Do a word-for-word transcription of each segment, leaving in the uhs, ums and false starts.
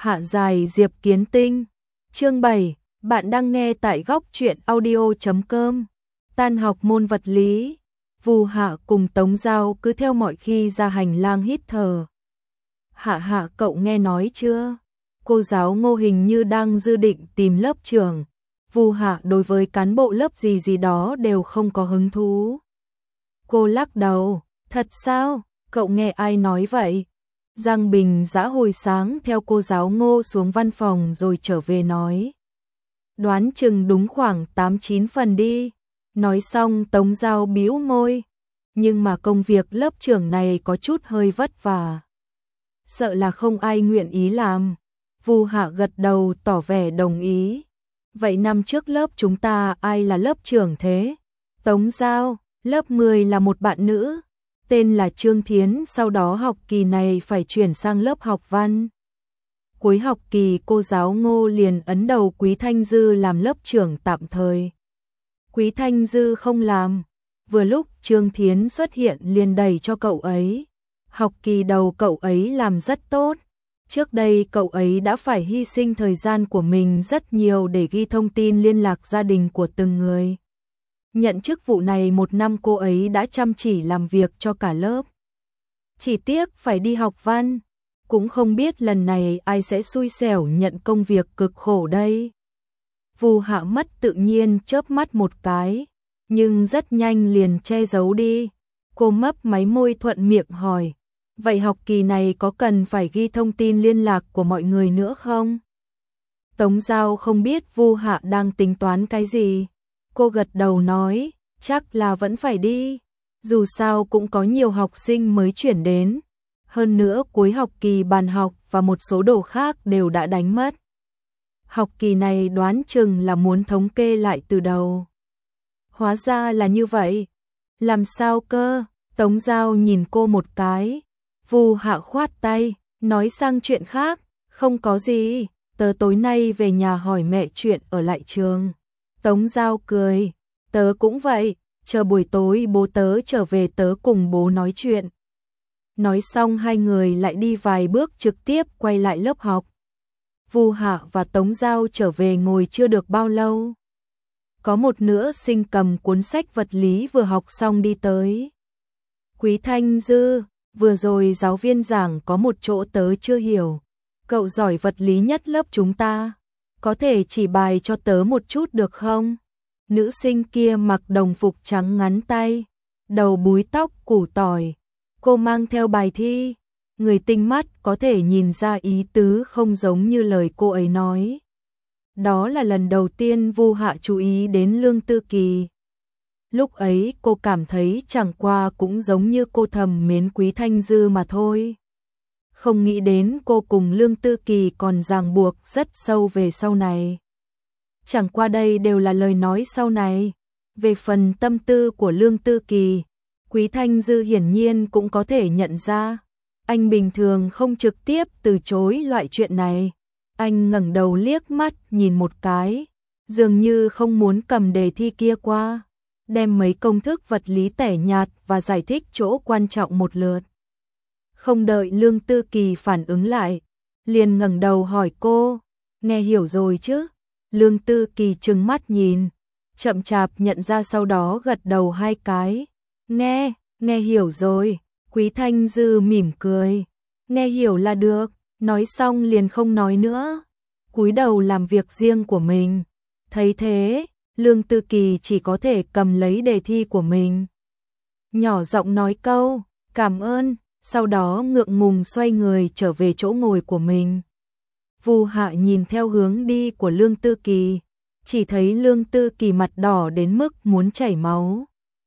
Hạ dài Diệp Kiến Tinh. Chương bảy, bạn đang nghe tại góc truyện audio chấm com. Tan học môn vật lý, Vu Hạ cùng Tống Giao cứ theo mọi khi ra hành lang hít thở. Hạ Hạ, cậu nghe nói chưa? Cô giáo Ngô hình như đang dự định tìm lớp trưởng. Vu Hạ đối với cán bộ lớp gì gì đó đều không có hứng thú. Cô lắc đầu, thật sao? Cậu nghe ai nói vậy? Giang Bình Dã hồi sáng theo cô giáo Ngô xuống văn phòng rồi trở về nói. Đoán chừng đúng khoảng tám chín phần đi. Nói xong Tống Giao bĩu môi. Nhưng mà công việc lớp trưởng này có chút hơi vất vả. Sợ là không ai nguyện ý làm. Vu Hạ gật đầu tỏ vẻ đồng ý. Vậy năm trước lớp chúng ta ai là lớp trưởng thế? Tống Giao, lớp mười là một bạn nữ. Tên là Trương Thiến, sau đó học kỳ này phải chuyển sang lớp học văn. Cuối học kỳ cô giáo Ngô liền ấn đầu Quý Thanh Dư làm lớp trưởng tạm thời. Quý Thanh Dư không làm, vừa lúc Trương Thiến xuất hiện liền đẩy cho cậu ấy. Học kỳ đầu cậu ấy làm rất tốt. Trước đây cậu ấy đã phải hy sinh thời gian của mình rất nhiều để ghi thông tin liên lạc gia đình của từng người. Nhận chức vụ này một năm cô ấy đã chăm chỉ làm việc cho cả lớp. Chỉ tiếc phải đi học văn, cũng không biết lần này ai sẽ xui xẻo nhận công việc cực khổ đây. Vu Hạ mất tự nhiên chớp mắt một cái, nhưng rất nhanh liền che giấu đi. Cô mấp máy môi thuận miệng hỏi, vậy học kỳ này có cần phải ghi thông tin liên lạc của mọi người nữa không? Tống Giao không biết Vu Hạ đang tính toán cái gì. Cô gật đầu nói, chắc là vẫn phải đi. Dù sao cũng có nhiều học sinh mới chuyển đến. Hơn nữa cuối học kỳ bàn học và một số đồ khác đều đã đánh mất. Học kỳ này đoán chừng là muốn thống kê lại từ đầu. Hóa ra là như vậy. Làm sao cơ? Tống Giao nhìn cô một cái. Vu Hạ khoát tay, nói sang chuyện khác. Không có gì, tớ tối nay về nhà hỏi mẹ chuyện ở lại trường. Tống Giao cười, tớ cũng vậy, chờ buổi tối bố tớ trở về tớ cùng bố nói chuyện. Nói xong hai người lại đi vài bước trực tiếp quay lại lớp học. Vu Hạ và Tống Giao trở về ngồi chưa được bao lâu. Có một nữ sinh cầm cuốn sách vật lý vừa học xong đi tới. Quý Thanh Dư, vừa rồi giáo viên giảng có một chỗ tớ chưa hiểu. Cậu giỏi vật lý nhất lớp chúng ta. Có thể chỉ bài cho tớ một chút được không? Nữ sinh kia mặc đồng phục trắng ngắn tay, đầu búi tóc củ tỏi. Cô mang theo bài thi. Người tinh mắt có thể nhìn ra ý tứ không giống như lời cô ấy nói. Đó là lần đầu tiên Vu Hạ chú ý đến Lương Tư Kỳ. Lúc ấy cô cảm thấy chẳng qua cũng giống như cô thầm mến Quý Thanh Dư mà thôi. Không nghĩ đến cô cùng Lương Tư Kỳ còn ràng buộc rất sâu về sau này. Chẳng qua đây đều là lời nói sau này. Về phần tâm tư của Lương Tư Kỳ, Quý Thanh Dư hiển nhiên cũng có thể nhận ra. Anh bình thường không trực tiếp từ chối loại chuyện này. Anh ngẩng đầu liếc mắt nhìn một cái, dường như không muốn cầm đề thi kia qua, đem mấy công thức vật lý tẻ nhạt và giải thích chỗ quan trọng một lượt. Không đợi Lương Tư Kỳ phản ứng lại, liền ngẩng đầu hỏi cô, nghe hiểu rồi chứ? Lương Tư Kỳ trừng mắt nhìn, chậm chạp nhận ra sau đó gật đầu hai cái. Nghe, nghe hiểu rồi. Quý Thanh Dư mỉm cười. Nghe hiểu là được, nói xong liền không nói nữa. Cúi đầu làm việc riêng của mình. Thấy thế, Lương Tư Kỳ chỉ có thể cầm lấy đề thi của mình. Nhỏ giọng nói câu, cảm ơn. Sau đó ngượng ngùng xoay người trở về chỗ ngồi của mình. Vu Hạ nhìn theo hướng đi của Lương Tư Kỳ, chỉ thấy Lương Tư Kỳ mặt đỏ đến mức muốn chảy máu.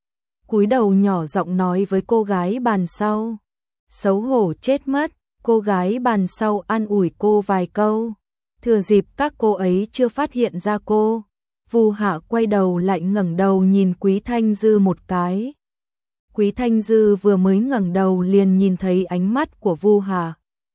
Cúi đầu nhỏ giọng nói với cô gái bàn sau. Xấu hổ chết mất, cô gái bàn sau an ủi cô vài câu. Thừa dịp các cô ấy chưa phát hiện ra cô, Vu Hạ quay đầu lại ngẩng đầu nhìn Quý Thanh Dư một cái. Quý Thanh Dư vừa mới ngẩng đầu liền nhìn thấy ánh mắt của Vu Hạ.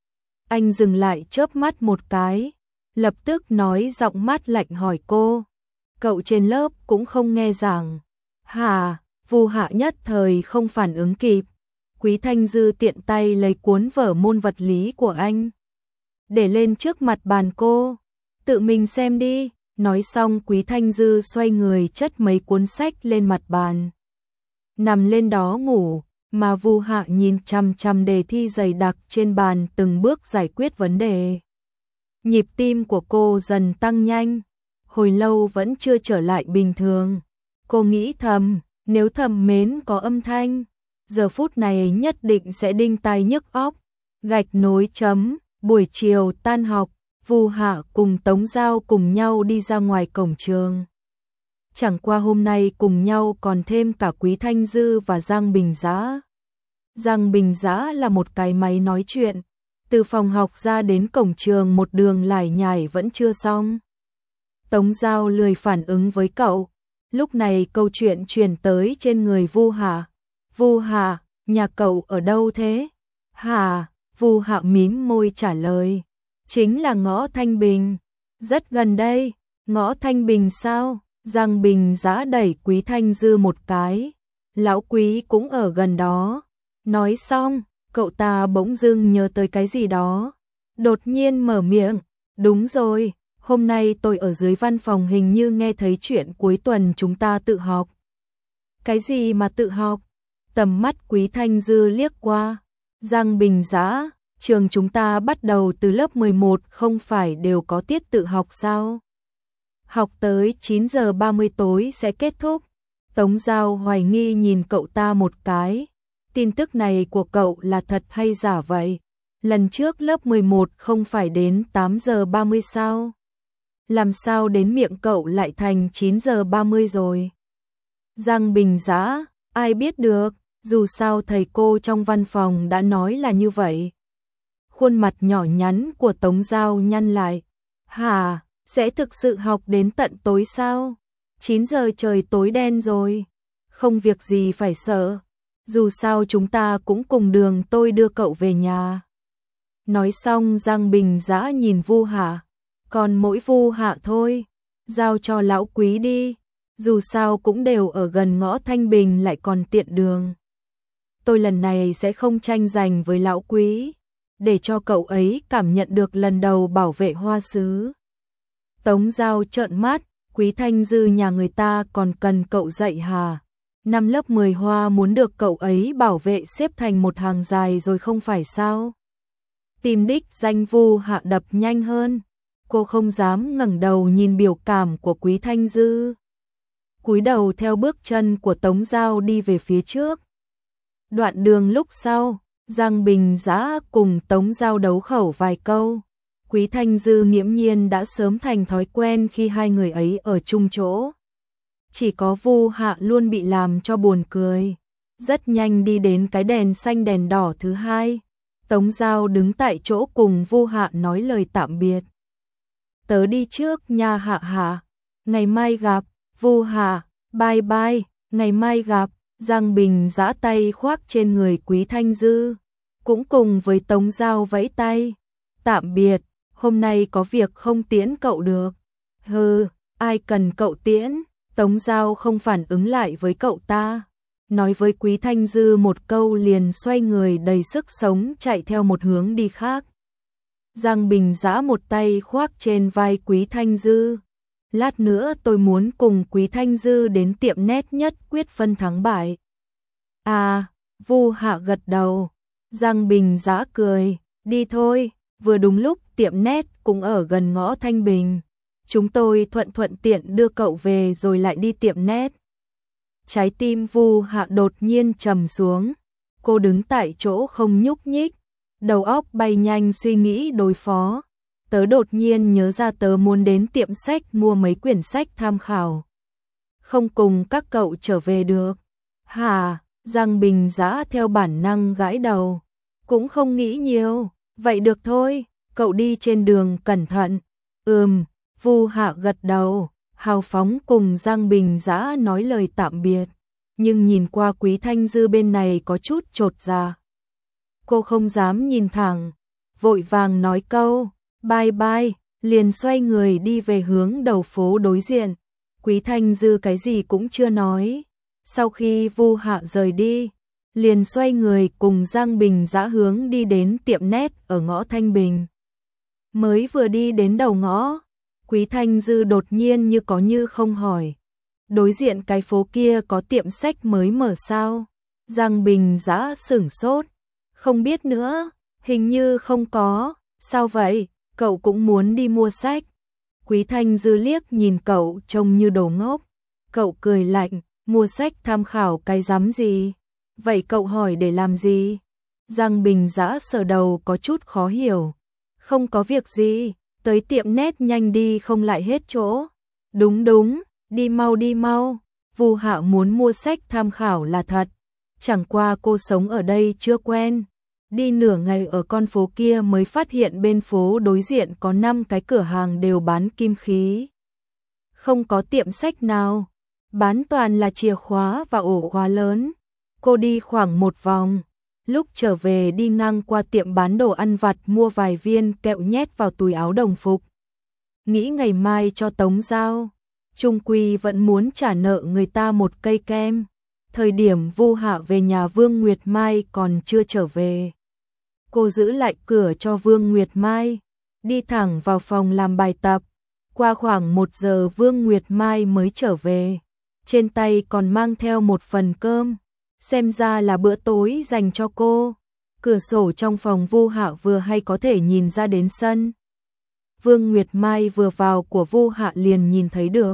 Anh dừng lại chớp mắt một cái, lập tức nói giọng mát lạnh hỏi cô. Cậu trên lớp cũng không nghe giảng. Hả? Vu Hạ nhất thời không phản ứng kịp. Quý Thanh Dư tiện tay lấy cuốn vở môn vật lý của anh. để lên trước mặt bàn cô. Tự mình xem đi. Nói xong Quý Thanh Dư xoay người chất mấy cuốn sách lên mặt bàn. Nằm lên đó ngủ, mà Vu Hạ nhìn chằm chằm đề thi dày đặc trên bàn từng bước giải quyết vấn đề. Nhịp tim của cô dần tăng nhanh, hồi lâu vẫn chưa trở lại bình thường. Cô nghĩ thầm, nếu Thẩm Mến có âm thanh, giờ phút này nhất định sẽ đinh tai nhức óc. Gạch nối chấm, buổi chiều tan học, Vu Hạ cùng Tống Giao cùng nhau đi ra ngoài cổng trường. Chẳng qua hôm nay cùng nhau còn thêm cả Quý Thanh Dư và Giang Bình Giã. Giang Bình Giã là một cái máy nói chuyện, từ phòng học ra đến cổng trường một đường lải nhải vẫn chưa xong. Tống Giao lười phản ứng với cậu, lúc này câu chuyện truyền tới trên người Vu Hạ. Vu Hạ, nhà cậu ở đâu thế? Hả? Vu Hạ mím môi trả lời. Chính là ngõ Thanh Bình. Rất gần đây. Ngõ Thanh Bình sao? Giang Bình Giã đẩy Quý Thanh Dư một cái. Lão Quý cũng ở gần đó. Nói xong, cậu ta bỗng dưng nhớ tới cái gì đó. Đột nhiên mở miệng. Đúng rồi, hôm nay tôi ở dưới văn phòng hình như nghe thấy chuyện cuối tuần chúng ta tự học. Cái gì mà tự học? Tầm mắt Quý Thanh Dư liếc qua. Giang Bình Giã, trường chúng ta bắt đầu từ lớp mười một không phải đều có tiết tự học sao? Học tới chín giờ ba mươi tối sẽ kết thúc. Tống Giao hoài nghi nhìn cậu ta một cái. Tin tức này của cậu là thật hay giả vậy? Lần trước lớp mười một không phải đến tám giờ ba mươi sao? Làm sao đến miệng cậu lại thành chín giờ ba mươi rồi? Giang Bình Giã, ai biết được, dù sao thầy cô trong văn phòng đã nói là như vậy. Khuôn mặt nhỏ nhắn của Tống Giao nhăn lại. Hả, sẽ thực sự học đến tận tối sao? chín giờ trời tối đen rồi. Không việc gì phải sợ. Dù sao chúng ta cũng cùng đường, tôi đưa cậu về nhà. Nói xong Giang Bình Giã nhìn Vu Hạ. Còn mỗi Vu Hạ thôi. Giao cho lão Quý đi. Dù sao cũng đều ở gần ngõ Thanh Bình lại còn tiện đường. Tôi lần này sẽ không tranh giành với lão Quý, để cho cậu ấy cảm nhận được lần đầu bảo vệ hoa sứ. Tống Giao trợn mắt, Quý Thanh Dư nhà người ta còn cần cậu dạy hả? Năm lớp mười hoa muốn được cậu ấy bảo vệ xếp thành một hàng dài rồi không phải sao? Tim đích danh Vu Hạ đập nhanh hơn, cô không dám ngẩng đầu nhìn biểu cảm của Quý Thanh Dư. Cúi đầu theo bước chân của Tống Giao đi về phía trước. Đoạn đường lúc sau, Giang Bình Giã cùng Tống Giao đấu khẩu vài câu. Quý Thanh Dư nghiễm nhiên đã sớm thành thói quen khi hai người ấy ở chung chỗ. Chỉ có Vu Hạ luôn bị làm cho buồn cười. Rất nhanh đi đến cái đèn xanh đèn đỏ thứ hai. Tống Giao đứng tại chỗ cùng Vu Hạ nói lời tạm biệt. Tớ đi trước nha Hạ Hạ. Ngày mai gặp. Vu Hạ, bye bye, ngày mai gặp. Giang Bình giã tay khoác trên người Quý Thanh Dư, cũng cùng với Tống Giao vẫy tay. Tạm biệt, hôm nay có việc không tiễn cậu được. Hừ, ai cần cậu tiễn? Tống Giao không phản ứng lại với cậu ta. Nói với Quý Thanh Dư một câu liền xoay người đầy sức sống chạy theo một hướng đi khác. Giang Bình giã một tay khoác trên vai Quý Thanh Dư. Lát nữa tôi muốn cùng Quý Thanh Dư đến tiệm nét nhất quyết phân thắng bại. À, Vu Hạ gật đầu. Giang Bình giã cười, đi thôi, vừa đúng lúc tiệm nét cũng ở gần ngõ Thanh Bình. Chúng tôi thuận thuận tiện đưa cậu về rồi lại đi tiệm nét. Trái tim Vu Hạ đột nhiên trầm xuống. Cô đứng tại chỗ không nhúc nhích, đầu óc bay nhanh suy nghĩ đối phó. Tớ đột nhiên nhớ ra tớ muốn đến tiệm sách mua mấy quyển sách tham khảo. Không cùng các cậu trở về được. Hả? Giang Bình giã theo bản năng gãi đầu. Cũng không nghĩ nhiều. Vậy được thôi, cậu đi trên đường cẩn thận. Ừm, Vu Hạ gật đầu, hào phóng cùng Giang Bình giã nói lời tạm biệt. Nhưng nhìn qua Quý Thanh Dư bên này có chút chột dạ. Cô không dám nhìn thẳng, vội vàng nói câu bye bye, liền xoay người đi về hướng đầu phố đối diện. Quý Thanh Dư cái gì cũng chưa nói. Sau khi Vu Hạ rời đi, liền xoay người cùng Giang Bình giã hướng đi đến tiệm nét ở ngõ Thanh Bình. Mới vừa đi đến đầu ngõ, Quý Thanh Dư đột nhiên như có như không hỏi. Đối diện cái phố kia có tiệm sách mới mở sao? Giang Bình Dã sửng sốt. Không biết nữa, hình như không có. Sao vậy? Cậu cũng muốn đi mua sách. Quý Thanh Dư liếc nhìn cậu trông như đồ ngốc. Cậu cười lạnh, mua sách tham khảo cái rắm gì? Vậy cậu hỏi để làm gì? Giang Bình Dã sờ đầu có chút khó hiểu. Không có việc gì, tới tiệm nét nhanh đi không lại hết chỗ. Đúng đúng, đi mau đi mau. Vu Hạ muốn mua sách tham khảo là thật. Chẳng qua cô sống ở đây chưa quen. Đi nửa ngày ở con phố kia mới phát hiện bên phố đối diện có năm cái cửa hàng đều bán kim khí. Không có tiệm sách nào, bán toàn là chìa khóa và ổ khóa lớn. Cô đi khoảng một vòng, lúc trở về đi ngang qua tiệm bán đồ ăn vặt mua vài viên kẹo nhét vào túi áo đồng phục. Nghĩ ngày mai cho Tống Giao, chung quy vẫn muốn trả nợ người ta một cây kem. Thời điểm Vu Hạ về nhà Vương Nguyệt Mai còn chưa trở về. Cô giữ lại cửa cho Vương Nguyệt Mai, đi thẳng vào phòng làm bài tập. Qua khoảng một giờ Vương Nguyệt Mai mới trở về, trên tay còn mang theo một phần cơm, xem ra là bữa tối dành cho cô. Cửa sổ trong phòng Vu Hạ vừa hay có thể nhìn ra đến sân. Vương Nguyệt Mai vừa vào của Vu Hạ liền nhìn thấy được.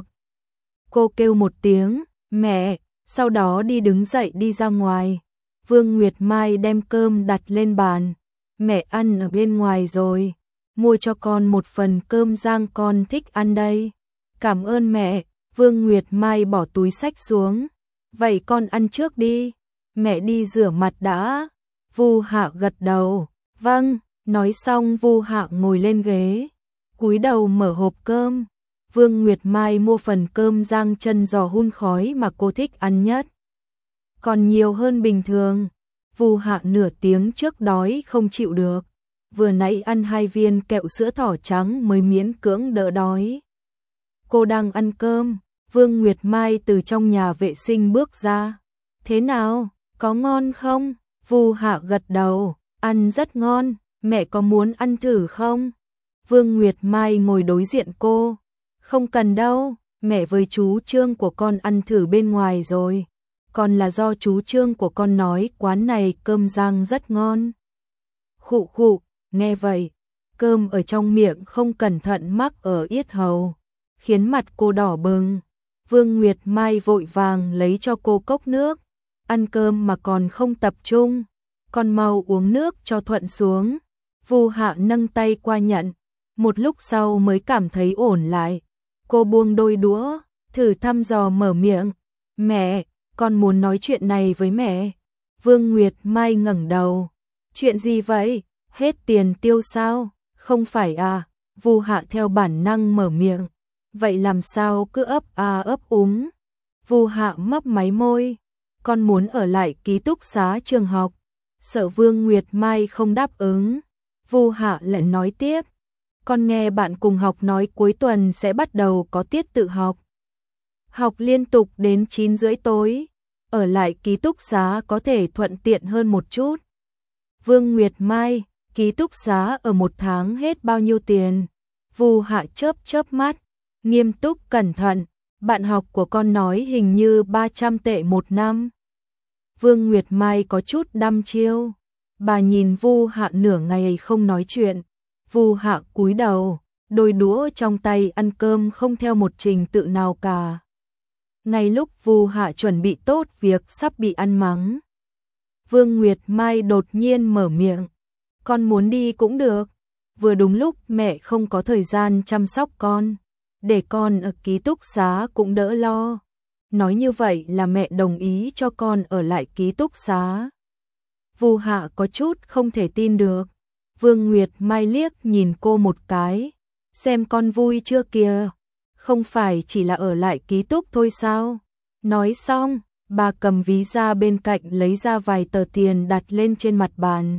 Cô kêu một tiếng, mẹ, sau đó đi đứng dậy đi ra ngoài. Vương Nguyệt Mai đem cơm đặt lên bàn. Mẹ ăn ở bên ngoài rồi, mua cho con một phần cơm rang con thích ăn đây. Cảm ơn mẹ. Vương Nguyệt Mai bỏ túi sách xuống. Vậy con ăn trước đi, mẹ đi rửa mặt đã. Vu Hạ gật đầu, vâng. Nói xong Vu Hạ ngồi lên ghế, cúi đầu mở hộp cơm. Vương Nguyệt Mai mua phần cơm rang chân giò hun khói mà cô thích ăn nhất, còn nhiều hơn bình thường. Vu Hạ nửa tiếng trước đói không chịu được, vừa nãy ăn hai viên kẹo sữa thỏ trắng mới miễn cưỡng đỡ đói. Cô đang ăn cơm, Vương Nguyệt Mai từ trong nhà vệ sinh bước ra. Thế nào, có ngon không? Vu Hạ gật đầu, ăn rất ngon, mẹ có muốn ăn thử không? Vương Nguyệt Mai ngồi đối diện cô. Không cần đâu, mẹ với chú Trương của con ăn thử bên ngoài rồi. Còn là do chú Trương của con nói quán này cơm rang rất ngon. Khụ khụ, nghe vậy, cơm ở trong miệng không cẩn thận mắc ở yết hầu, khiến mặt cô đỏ bừng. Vương Nguyệt Mai vội vàng lấy cho cô cốc nước. Ăn cơm mà còn không tập trung, con mau uống nước cho thuận xuống. Vu Hạ nâng tay qua nhận, một lúc sau mới cảm thấy ổn lại. Cô buông đôi đũa, thử thăm dò mở miệng. Mẹ, con muốn nói chuyện này với mẹ. Vương Nguyệt Mai ngẩng đầu. Chuyện gì vậy? Hết tiền tiêu sao? Không phải à? Vu Hạ theo bản năng mở miệng. Vậy làm sao cứ ấp a ấp úng? Vu Hạ mấp máy môi. Con muốn ở lại ký túc xá trường học. Sợ Vương Nguyệt Mai không đáp ứng, Vu Hạ lại nói tiếp. Con nghe bạn cùng học nói cuối tuần sẽ bắt đầu có tiết tự học. Học liên tục đến chín rưỡi tối. Ở lại ký túc xá có thể thuận tiện hơn một chút. Vương Nguyệt Mai, ký túc xá ở một tháng hết bao nhiêu tiền? Vu Hạ chớp chớp mắt, nghiêm túc cẩn thận. Bạn học của con nói hình như ba trăm tệ một năm. Vương Nguyệt Mai có chút đăm chiêu. Bà nhìn Vu Hạ nửa ngày không nói chuyện. Vu Hạ cúi đầu, đôi đũa trong tay ăn cơm không theo một trình tự nào cả. Ngay lúc Vu Hạ chuẩn bị tốt việc sắp bị ăn mắng, Vương Nguyệt Mai đột nhiên mở miệng. Con muốn đi cũng được. Vừa đúng lúc mẹ không có thời gian chăm sóc con, để con ở ký túc xá cũng đỡ lo. Nói như vậy là mẹ đồng ý cho con ở lại ký túc xá. Vu Hạ có chút không thể tin được. Vương Nguyệt Mai liếc nhìn cô một cái. Xem con vui chưa kìa. Không phải chỉ là ở lại ký túc thôi sao? Nói xong, bà cầm ví ra bên cạnh lấy ra vài tờ tiền đặt lên trên mặt bàn.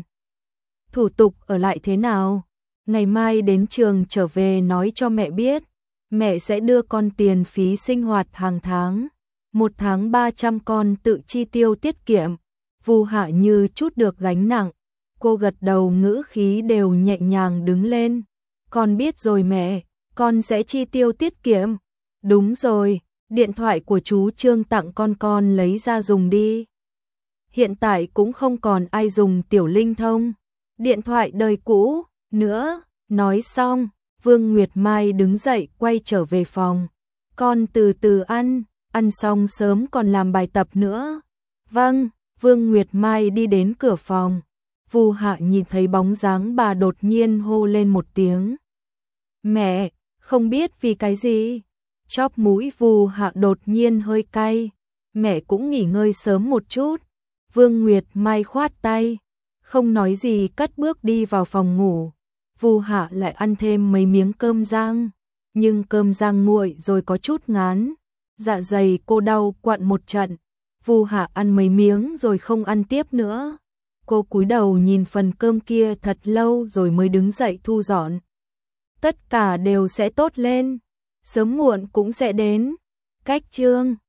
Thủ tục ở lại thế nào? Ngày mai đến trường trở về nói cho mẹ biết. Mẹ sẽ đưa con tiền phí sinh hoạt hàng tháng. Một tháng ba trăm con tự chi tiêu tiết kiệm. Vu Hạ như chút được gánh nặng. Cô gật đầu, ngữ khí đều nhẹ nhàng đứng lên. Con biết rồi mẹ, con sẽ chi tiêu tiết kiệm. Đúng rồi, điện thoại của chú Trương tặng con con lấy ra dùng đi. Hiện tại cũng không còn ai dùng tiểu linh thông, điện thoại đời cũ nữa. Nói xong, Vương Nguyệt Mai đứng dậy quay trở về phòng. Con từ từ ăn, ăn xong sớm còn làm bài tập nữa. Vâng, Vương Nguyệt Mai đi đến cửa phòng. Vu Hạ nhìn thấy bóng dáng bà đột nhiên hô lên một tiếng. Mẹ, không biết vì cái gì. Chóp mũi Vu Hạ đột nhiên hơi cay. Mẹ cũng nghỉ ngơi sớm một chút. Vương Nguyệt Mai khoát tay, không nói gì cất bước đi vào phòng ngủ. Vu Hạ lại ăn thêm mấy miếng cơm rang, nhưng cơm rang nguội rồi có chút ngán. Dạ dày cô đau quặn một trận. Vu Hạ ăn mấy miếng rồi không ăn tiếp nữa. Cô cúi đầu nhìn phần cơm kia thật lâu rồi mới đứng dậy thu dọn. Tất cả đều sẽ tốt lên, sớm muộn cũng sẽ đến. Cách chương